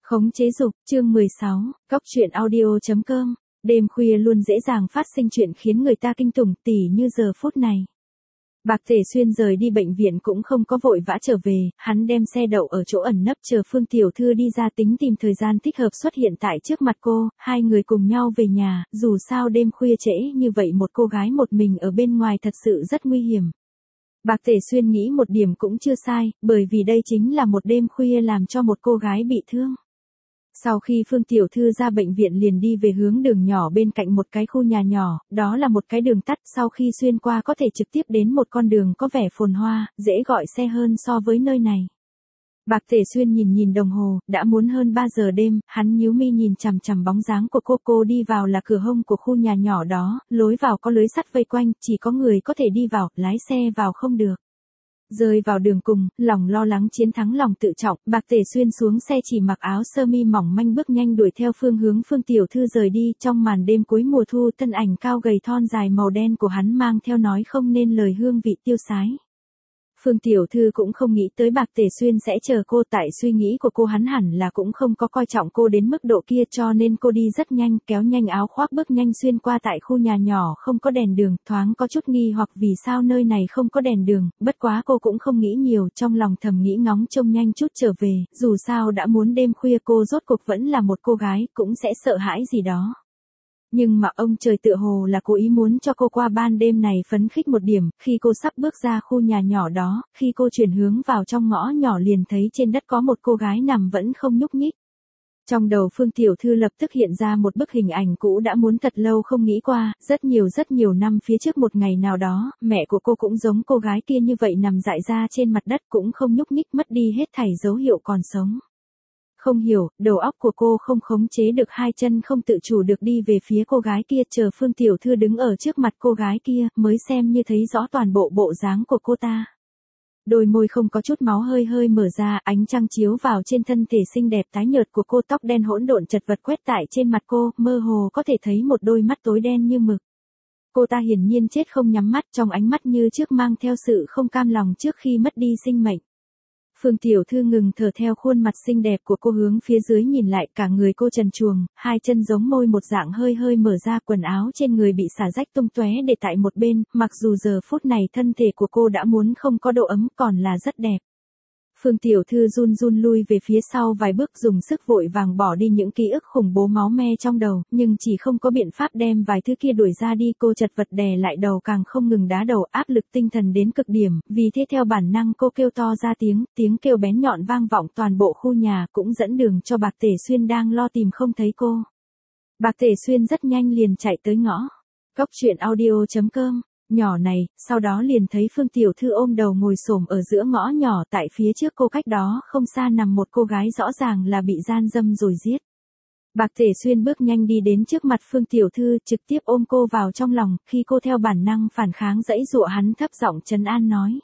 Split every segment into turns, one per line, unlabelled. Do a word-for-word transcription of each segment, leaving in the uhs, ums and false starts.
Khống chế dục, chương mười sáu, Cóc truyện audio chấm com. Đêm khuya luôn dễ dàng phát sinh chuyện khiến người ta kinh tủng, tỉ như giờ phút này. Bạc Tể Xuyên rời đi bệnh viện cũng không có vội vã trở về, hắn đem xe đậu ở chỗ ẩn nấp chờ Phương Tiểu Thư đi ra tính tìm thời gian thích hợp xuất hiện tại trước mặt cô, hai người cùng nhau về nhà, dù sao đêm khuya trễ như vậy một cô gái một mình ở bên ngoài thật sự rất nguy hiểm. Bạc Tể Xuyên nghĩ một điểm cũng chưa sai, bởi vì đây chính là một đêm khuya làm cho một cô gái bị thương. Sau khi Phương Tiểu Thư ra bệnh viện liền đi về hướng đường nhỏ bên cạnh một cái khu nhà nhỏ, đó là một cái đường tắt, sau khi xuyên qua có thể trực tiếp đến một con đường có vẻ phồn hoa, dễ gọi xe hơn so với nơi này. Bạc Tể Xuyên nhìn nhìn đồng hồ, đã muốn hơn ba giờ đêm, hắn nhíu mi nhìn chằm chằm bóng dáng của cô, cô đi vào là cửa hông của khu nhà nhỏ đó, lối vào có lưới sắt vây quanh, chỉ có người có thể đi vào, lái xe vào không được. Rơi vào đường cùng, lòng lo lắng chiến thắng lòng tự trọng, Bạc Tể Xuyên xuống xe chỉ mặc áo sơ mi mỏng manh bước nhanh đuổi theo phương hướng Phương Tiểu Thư rời đi, trong màn đêm cuối mùa thu, thân ảnh cao gầy thon dài màu đen của hắn mang theo nói không nên lời hương vị tiêu sái. Phương Tiểu Thư cũng không nghĩ tới Bạc Tể Xuyên sẽ chờ cô, tại suy nghĩ của cô hắn hẳn là cũng không có coi trọng cô đến mức độ kia, cho nên cô đi rất nhanh, kéo nhanh áo khoác bước nhanh xuyên qua tại khu nhà nhỏ không có đèn đường, thoáng có chút nghi hoặc vì sao nơi này không có đèn đường, bất quá cô cũng không nghĩ nhiều, trong lòng thầm nghĩ ngóng trông nhanh chút trở về, dù sao đã muốn đêm khuya cô rốt cuộc vẫn là một cô gái, cũng sẽ sợ hãi gì đó. Nhưng mà ông trời tựa hồ là cố ý muốn cho cô qua ban đêm này phấn khích một điểm, khi cô sắp bước ra khu nhà nhỏ đó, khi cô chuyển hướng vào trong ngõ nhỏ liền thấy trên đất có một cô gái nằm vẫn không nhúc nhích. Trong đầu Phương Tiểu Thư lập tức hiện ra một bức hình ảnh cũ đã muốn thật lâu không nghĩ qua, rất nhiều rất nhiều năm phía trước một ngày nào đó, mẹ của cô cũng giống cô gái kia như vậy nằm dại ra trên mặt đất cũng không nhúc nhích, mất đi hết thảy dấu hiệu còn sống. Không hiểu, đầu óc của cô không khống chế được, hai chân không tự chủ được đi về phía cô gái kia, chờ Phương Tiểu Thư đứng ở trước mặt cô gái kia, mới xem như thấy rõ toàn bộ bộ dáng của cô ta. Đôi môi không có chút máu hơi hơi mở ra, ánh trăng chiếu vào trên thân thể xinh đẹp tái nhợt của cô, tóc đen hỗn độn chật vật quét tại trên mặt cô, mơ hồ có thể thấy một đôi mắt tối đen như mực. Cô ta hiển nhiên chết không nhắm mắt, trong ánh mắt như trước mang theo sự không cam lòng trước khi mất đi sinh mệnh. Phương Tiểu Thư ngừng thở theo khuôn mặt xinh đẹp của cô hướng phía dưới nhìn lại, cả người cô trần truồng, hai chân giống môi một dạng hơi hơi mở ra, quần áo trên người bị xả rách tung tóe để tại một bên, mặc dù giờ phút này thân thể của cô đã muốn không có độ ấm còn là rất đẹp. Phương Tiểu Thư run run lui về phía sau vài bước, dùng sức vội vàng bỏ đi những ký ức khủng bố máu me trong đầu, nhưng chỉ không có biện pháp đem vài thứ kia đuổi ra đi, cô chật vật đè lại đầu càng không ngừng đá đầu, áp lực tinh thần đến cực điểm, vì thế theo bản năng cô kêu to ra tiếng, tiếng kêu bén nhọn vang vọng toàn bộ khu nhà, cũng dẫn đường cho Bạc Tể Xuyên đang lo tìm không thấy cô. Bạc Tể Xuyên rất nhanh liền chạy tới ngõ Cóc truyện audio chấm com. Nhỏ này, sau đó liền thấy Phương Tiểu Thư ôm đầu ngồi xổm ở giữa ngõ nhỏ, tại phía trước cô cách đó không xa nằm một cô gái rõ ràng là bị gian dâm rồi giết. Bạc Tể Xuyên bước nhanh đi đến trước mặt Phương Tiểu Thư, trực tiếp ôm cô vào trong lòng, khi cô theo bản năng phản kháng dãy dụa hắn thấp giọng trấn an nói.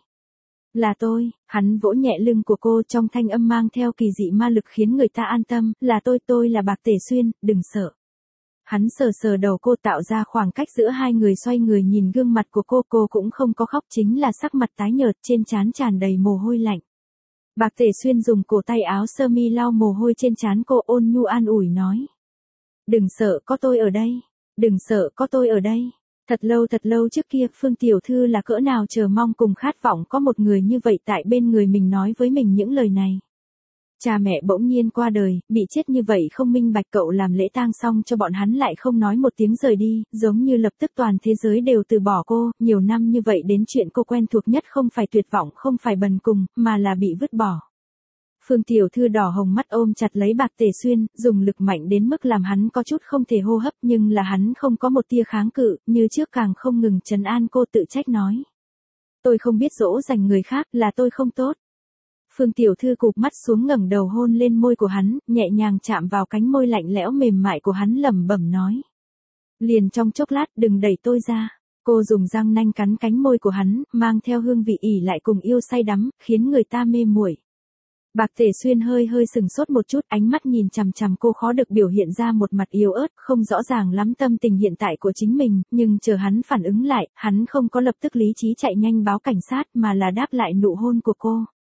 Là tôi, hắn vỗ nhẹ lưng của cô, trong thanh âm mang theo kỳ dị ma lực khiến người ta an tâm, là tôi, tôi là Bạc Tể Xuyên, đừng sợ. Hắn sờ sờ đầu cô, tạo ra khoảng cách giữa hai người, xoay người nhìn gương mặt của cô, cô cũng không có khóc, chính là sắc mặt tái nhợt, trên trán tràn đầy mồ hôi lạnh. Bạc Tể Xuyên dùng cổ tay áo sơ mi lau mồ hôi trên trán cô, ôn nhu an ủi nói. Đừng sợ, có tôi ở đây. Đừng sợ, có tôi ở đây. Thật lâu thật lâu trước kia, Phương Tiểu Thư là cỡ nào chờ mong cùng khát vọng có một người như vậy tại bên người mình nói với mình những lời này. Cha mẹ bỗng nhiên qua đời, bị chết như vậy không minh bạch, cậu làm lễ tang xong cho bọn hắn lại không nói một tiếng rời đi, giống như lập tức toàn thế giới đều từ bỏ cô, nhiều năm như vậy đến chuyện cô quen thuộc nhất không phải tuyệt vọng, không phải bần cùng, mà là bị vứt bỏ. Phương Tiểu Thư đỏ hồng mắt ôm chặt lấy Bạc Tể Xuyên, dùng lực mạnh đến mức làm hắn có chút không thể hô hấp, nhưng là hắn không có một tia kháng cự, như trước càng không ngừng trấn an cô, tự trách nói. Tôi không biết dỗ dành người khác, là tôi không tốt. Phương Tiểu Thư cụp mắt xuống ngẩng đầu hôn lên môi của hắn, nhẹ nhàng chạm vào cánh môi lạnh lẽo mềm mại của hắn, lẩm bẩm nói. Liền trong chốc lát, đừng đẩy tôi ra. Cô dùng răng nanh cắn cánh môi của hắn, mang theo hương vị ỉ lại cùng yêu say đắm, khiến người ta mê muội. Bạc Tể Xuyên hơi hơi sừng sốt một chút, ánh mắt nhìn chằm chằm cô khó được biểu hiện ra một mặt yếu ớt, không rõ ràng lắm tâm tình hiện tại của chính mình, nhưng chờ hắn phản ứng lại, hắn không có lập tức lý trí chạy nhanh báo cảnh sát mà là đáp lại nụ hôn của cô.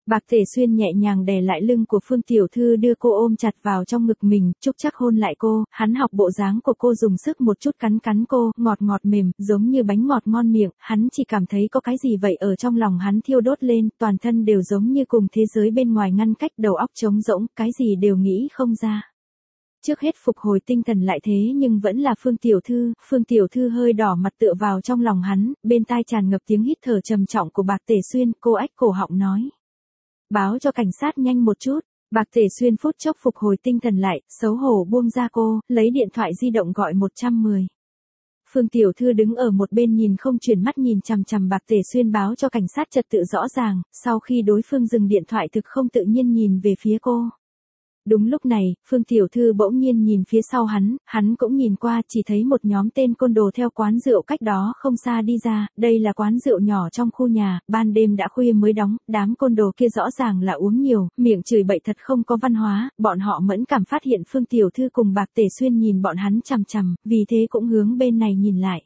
Bạc Tể Xuyên nhẹ nhàng đè lại lưng của Phương Tiểu Thư đưa cô ôm chặt vào trong ngực mình, Trúc Trác hôn lại cô, hắn học bộ dáng của cô dùng sức một chút cắn cắn cô, ngọt ngọt mềm, giống như bánh ngọt ngon miệng, hắn chỉ cảm thấy có cái gì vậy ở trong lòng hắn thiêu đốt lên, toàn thân đều giống như cùng thế giới bên ngoài ngăn cách, đầu óc trống rỗng, cái gì đều nghĩ không ra. Trước hết phục hồi tinh thần lại thế nhưng vẫn là Phương Tiểu Thư, Phương Tiểu Thư hơi đỏ mặt tựa vào trong lòng hắn, bên tai tràn ngập tiếng hít thở trầm trọng của Bạc Tể Xuyên, cô ách cổ họng nói. Báo cho cảnh sát nhanh một chút. Bạc Tể Xuyên phút chốc phục hồi tinh thần lại, xấu hổ buông ra cô, lấy điện thoại di động gọi một trăm mười. Phương Tiểu Thư đứng ở một bên nhìn không chuyển mắt nhìn chằm chằm Bạc Tể Xuyên báo cho cảnh sát trật tự rõ ràng, sau khi đối phương dừng điện thoại thực không tự nhiên nhìn về phía cô. Đúng lúc này, Phương Tiểu Thư bỗng nhiên nhìn phía sau hắn, hắn cũng nhìn qua chỉ thấy một nhóm tên côn đồ theo quán rượu cách đó không xa đi ra, đây là quán rượu nhỏ trong khu nhà, ban đêm đã khuya mới đóng, đám côn đồ kia rõ ràng là uống nhiều, miệng chửi bậy thật không có văn hóa, bọn họ mẫn cảm phát hiện Phương Tiểu Thư cùng Bạc Tể Xuyên nhìn bọn hắn chằm chằm, vì thế cũng hướng bên này nhìn lại.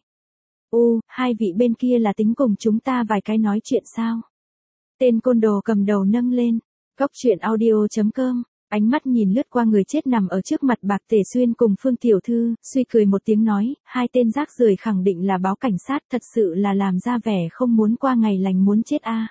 U, hai vị bên kia là tính cùng chúng ta vài cái nói chuyện sao? Tên côn đồ cầm đầu nâng lên, Cóc truyện audio chấm com. Ánh mắt nhìn lướt qua người chết nằm ở trước mặt Bạc Tể Xuyên cùng Phương Tiểu Thư, suy cười một tiếng nói, hai tên rác rưởi khẳng định là báo cảnh sát, thật sự là làm ra vẻ không muốn qua ngày lành muốn chết a. À.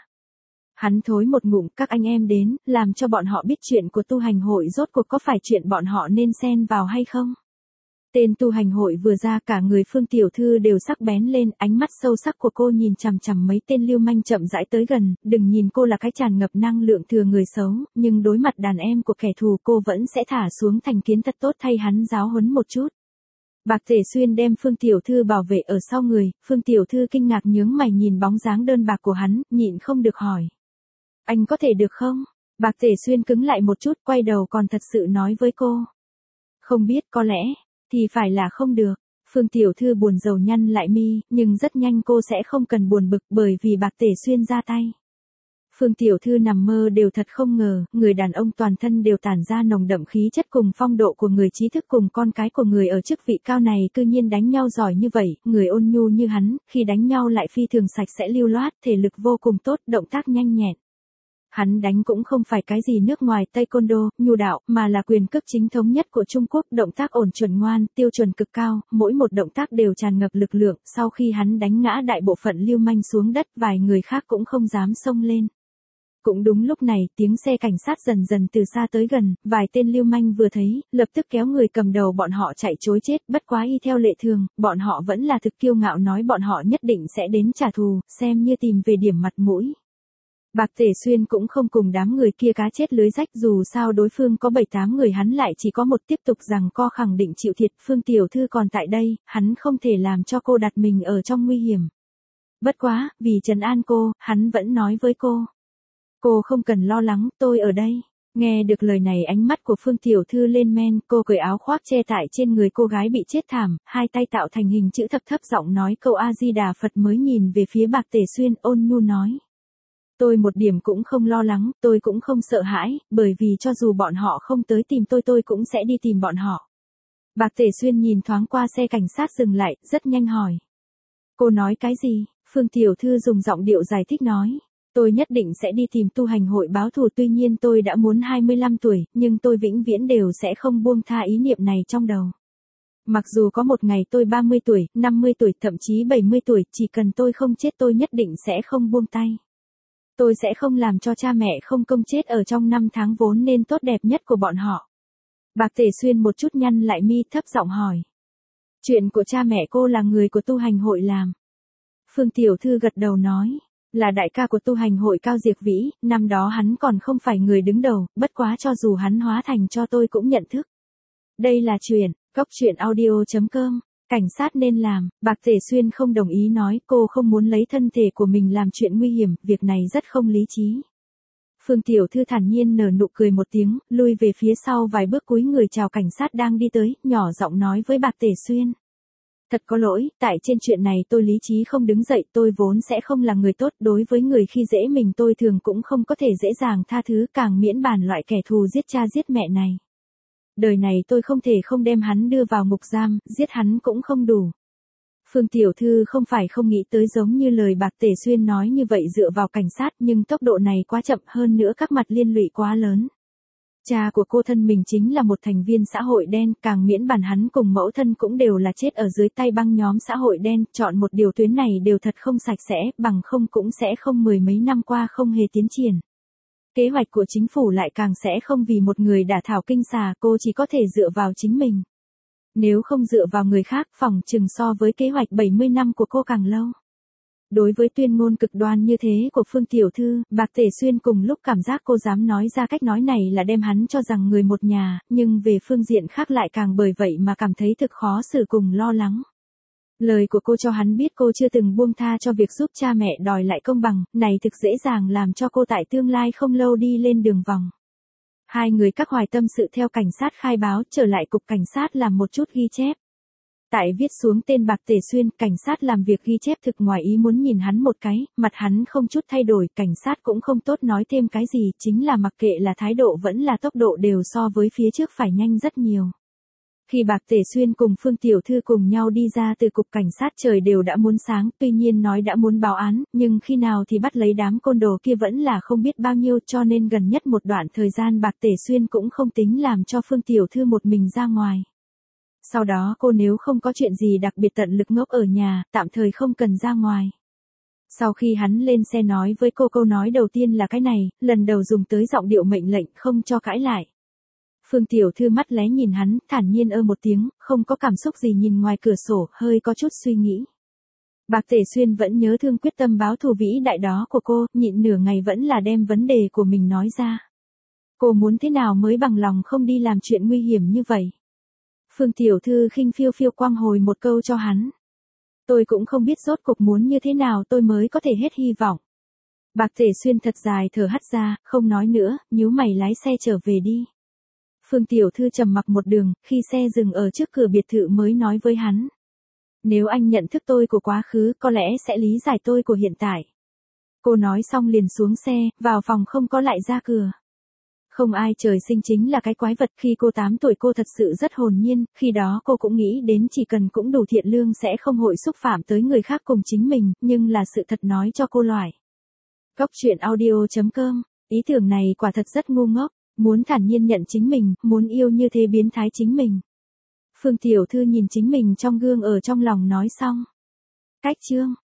Hắn thối một ngụm, các anh em đến, làm cho bọn họ biết chuyện của tu hành hội rốt cuộc có phải chuyện bọn họ nên xen vào hay không. Tên tu hành hội vừa ra cả người Phương Tiểu Thư đều sắc bén lên, ánh mắt sâu sắc của cô nhìn chằm chằm mấy tên lưu manh chậm rãi tới gần, đừng nhìn cô là cái tràn ngập năng lượng thừa người xấu, nhưng đối mặt đàn em của kẻ thù cô vẫn sẽ thả xuống thành kiến thật tốt thay hắn giáo huấn một chút. Bạc Tể Xuyên đem Phương Tiểu Thư bảo vệ ở sau người, Phương Tiểu Thư kinh ngạc nhướng mày nhìn bóng dáng đơn bạc của hắn, nhịn không được hỏi. Anh có thể được không? Bạc Tể Xuyên cứng lại một chút, quay đầu còn thật sự nói với cô. Không biết, có lẽ thì phải là không được. Phương Tiểu Thư buồn rầu nhăn lại mi, nhưng rất nhanh cô sẽ không cần buồn bực bởi vì Bạc Tể Xuyên ra tay. Phương Tiểu Thư nằm mơ đều thật không ngờ, người đàn ông toàn thân đều tản ra nồng đậm khí chất cùng phong độ của người trí thức cùng con cái của người ở chức vị cao này cư nhiên đánh nhau giỏi như vậy, người ôn nhu như hắn, khi đánh nhau lại phi thường sạch sẽ lưu loát, thể lực vô cùng tốt, động tác nhanh nhẹn. Hắn đánh cũng không phải cái gì nước ngoài taekwondo, nhu đạo, mà là quyền cước chính thống nhất của Trung Quốc, động tác ổn chuẩn ngoan, tiêu chuẩn cực cao, mỗi một động tác đều tràn ngập lực lượng, sau khi hắn đánh ngã đại bộ phận lưu manh xuống đất, vài người khác cũng không dám xông lên. Cũng đúng lúc này, tiếng xe cảnh sát dần dần từ xa tới gần, vài tên lưu manh vừa thấy, lập tức kéo người cầm đầu bọn họ chạy trối chết, bất quá y theo lệ thường, bọn họ vẫn là thực kiêu ngạo nói bọn họ nhất định sẽ đến trả thù, xem như tìm về điểm mặt mũi. Bạc Tể Xuyên cũng không cùng đám người kia cá chết lưới rách, dù sao đối phương có bảy tám người hắn lại chỉ có một, tiếp tục rằng co khẳng định chịu thiệt. Phương Tiểu Thư còn tại đây, hắn không thể làm cho cô đặt mình ở trong nguy hiểm. Bất quá, vì trấn an cô, hắn vẫn nói với cô. Cô không cần lo lắng, tôi ở đây. Nghe được lời này ánh mắt của Phương Tiểu Thư lên men, cô cởi áo khoác che tại trên người cô gái bị chết thảm, hai tay tạo thành hình chữ thập thấp giọng nói câu A-di-đà Phật mới nhìn về phía Bạc Tể Xuyên ôn nhu nói. Tôi một điểm cũng không lo lắng, tôi cũng không sợ hãi, bởi vì cho dù bọn họ không tới tìm tôi tôi cũng sẽ đi tìm bọn họ. Bạc Tể Xuyên nhìn thoáng qua xe cảnh sát dừng lại, rất nhanh hỏi. Cô nói cái gì? Phương Tiểu Thư dùng giọng điệu giải thích nói. Tôi nhất định sẽ đi tìm tu hành hội báo thù, tuy nhiên tôi đã muốn hai mươi lăm tuổi, nhưng tôi vĩnh viễn đều sẽ không buông tha ý niệm này trong đầu. Mặc dù có một ngày tôi ba mươi tuổi, năm mươi tuổi, thậm chí bảy mươi tuổi, chỉ cần tôi không chết tôi nhất định sẽ không buông tay. Tôi sẽ không làm cho cha mẹ không công chết ở trong năm tháng vốn nên tốt đẹp nhất của bọn họ. Bạc Tể Xuyên một chút nhăn lại mi, thấp giọng hỏi. Chuyện của cha mẹ cô là người của tu hành hội làm. Phương Tiểu Thư gật đầu nói. Là đại ca của tu hành hội Cao Diệp Vĩ, năm đó hắn còn không phải người đứng đầu, bất quá cho dù hắn hóa thành cho tôi cũng nhận thức. Đây là chuyện, Cóc truyện audio chấm com. Cảnh sát nên làm, Bạc Tể Xuyên không đồng ý nói cô không muốn lấy thân thể của mình làm chuyện nguy hiểm, việc này rất không lý trí. Phương Tiểu Thư thản nhiên nở nụ cười một tiếng, lui về phía sau vài bước cúi người chào cảnh sát đang đi tới, nhỏ giọng nói với Bạc Tể Xuyên. Thật có lỗi, tại trên chuyện này tôi lý trí không đứng dậy, tôi vốn sẽ không là người tốt, đối với người khi dễ mình tôi thường cũng không có thể dễ dàng tha thứ, càng miễn bàn loại kẻ thù giết cha giết mẹ này. Đời này tôi không thể không đem hắn đưa vào ngục giam, giết hắn cũng không đủ. Phương Tiểu Thư không phải không nghĩ tới giống như lời Bạc Tể Xuyên nói như vậy dựa vào cảnh sát nhưng tốc độ này quá chậm hơn nữa các mặt liên lụy quá lớn. Cha của cô thân mình chính là một thành viên xã hội đen, càng miễn bản hắn cùng mẫu thân cũng đều là chết ở dưới tay băng nhóm xã hội đen, chọn một điều tuyến này đều thật không sạch sẽ, bằng không cũng sẽ không mười mấy năm qua không hề tiến triển. Kế hoạch của chính phủ lại càng sẽ không vì một người đả thảo kinh xà, cô chỉ có thể dựa vào chính mình. Nếu không dựa vào người khác, phỏng chừng so với kế hoạch bảy mươi năm của cô càng lâu. Đối với tuyên ngôn cực đoan như thế của Phương Tiểu Thư, Bạc Tể Xuyên cùng lúc cảm giác cô dám nói ra cách nói này là đem hắn cho rằng người một nhà, nhưng về phương diện khác lại càng bởi vậy mà cảm thấy thực khó xử cùng lo lắng. Lời của cô cho hắn biết cô chưa từng buông tha cho việc giúp cha mẹ đòi lại công bằng, này thực dễ dàng làm cho cô tại tương lai không lâu đi lên đường vòng. Hai người các hoài tâm sự theo cảnh sát khai báo, trở lại cục cảnh sát làm một chút ghi chép. Tại viết xuống tên Bạc Tể Xuyên, cảnh sát làm việc ghi chép thực ngoài ý muốn nhìn hắn một cái, mặt hắn không chút thay đổi, cảnh sát cũng không tốt nói thêm cái gì, chính là mặc kệ là thái độ vẫn là tốc độ đều so với phía trước phải nhanh rất nhiều. Khi Bạc Tể Xuyên cùng Phương Tiểu Thư cùng nhau đi ra từ cục cảnh sát trời đều đã muốn sáng, tuy nhiên nói đã muốn báo án, nhưng khi nào thì bắt lấy đám côn đồ kia vẫn là không biết bao nhiêu cho nên gần nhất một đoạn thời gian Bạc Tể Xuyên cũng không tính làm cho Phương Tiểu Thư một mình ra ngoài. Sau đó cô nếu không có chuyện gì đặc biệt tận lực ngốc ở nhà, tạm thời không cần ra ngoài. Sau khi hắn lên xe nói với cô câu nói đầu tiên là cái này, lần đầu dùng tới giọng điệu mệnh lệnh không cho cãi lại. Phương Tiểu Thư mắt lé nhìn hắn, thản nhiên ơ một tiếng, không có cảm xúc gì nhìn ngoài cửa sổ, hơi có chút suy nghĩ. Bạc Tể Xuyên vẫn nhớ thương quyết tâm báo thù vĩ đại đó của cô, nhịn nửa ngày vẫn là đem vấn đề của mình nói ra. Cô muốn thế nào mới bằng lòng không đi làm chuyện nguy hiểm như vậy? Phương Tiểu Thư khinh phiêu phiêu quang hồi một câu cho hắn. Tôi cũng không biết rốt cuộc muốn như thế nào tôi mới có thể hết hy vọng. Bạc Tể Xuyên thật dài thở hắt ra, không nói nữa, nhíu mày lái xe trở về đi. Phương Tiểu Thư trầm mặc một đường, khi xe dừng ở trước cửa biệt thự mới nói với hắn. Nếu anh nhận thức tôi của quá khứ, có lẽ sẽ lý giải tôi của hiện tại. Cô nói xong liền xuống xe, vào phòng không có lại ra cửa. Không ai trời sinh chính là cái quái vật, khi cô tám tuổi cô thật sự rất hồn nhiên, khi đó cô cũng nghĩ đến chỉ cần cũng đủ thiện lương sẽ không hội xúc phạm tới người khác cùng chính mình, nhưng là sự thật nói cho cô loại. Góc truyện audio chấm com, ý tưởng này quả thật rất ngu ngốc, muốn thản nhiên nhận chính mình, muốn yêu như thế biến thái chính mình. Phương Tiểu Thư nhìn chính mình trong gương ở trong lòng nói xong. Cách chương.